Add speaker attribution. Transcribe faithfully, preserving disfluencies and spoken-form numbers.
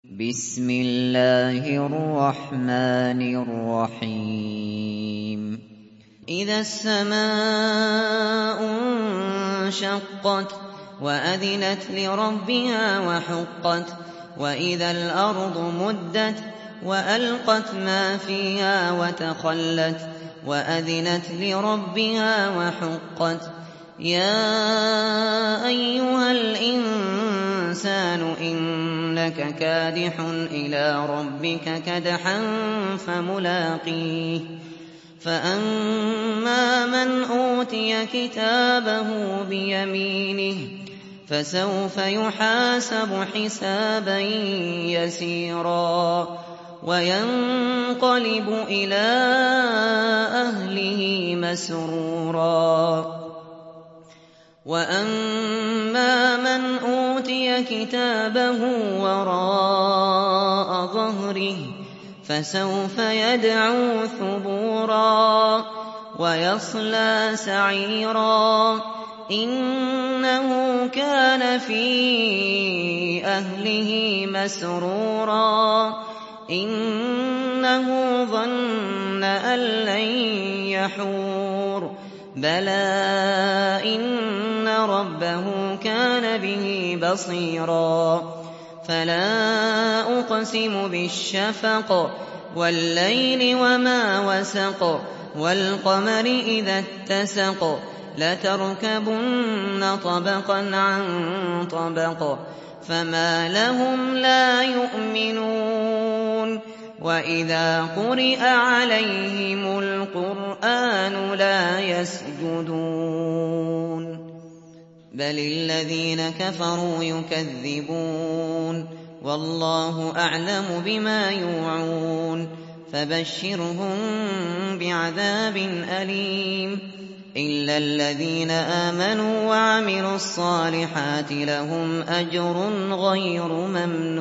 Speaker 1: بسم الله الرحمن الرحيم إذا السماء انشقت وأذنت لربها وحقت وإذا الأرض مدت وألقت ما فيها وتخلت وأذنت لربها وحقت يا أيها الإنسان إنك كادح إلى ربك كدحا فملاقيه فأما من أوتي كتابه بيمينه فسوف يحاسب حسابا يسيرا وينقلب إلى أهله مسرورا وأما من أوتي كتابه وراء ظهره فسوف يدعو ثبورا ويصلى سعيرا إنه كان في أهله مسرورا إنه ظن أن لن يحور بلى إن ربه كان به بصيرا فلا أقسم بالشفق والليل وما وسق والقمر إذا اتسق لتركبن طبقا عن طبق فما لهم لا يؤمنون وإذا قرئ عليهم القرآن لا يسجدون بل الذين كفروا يكذبون والله أعلم بما يوعون فبشرهم بعذاب أليم إلا الذين آمنوا وعملوا الصالحات لهم أجر غير ممنون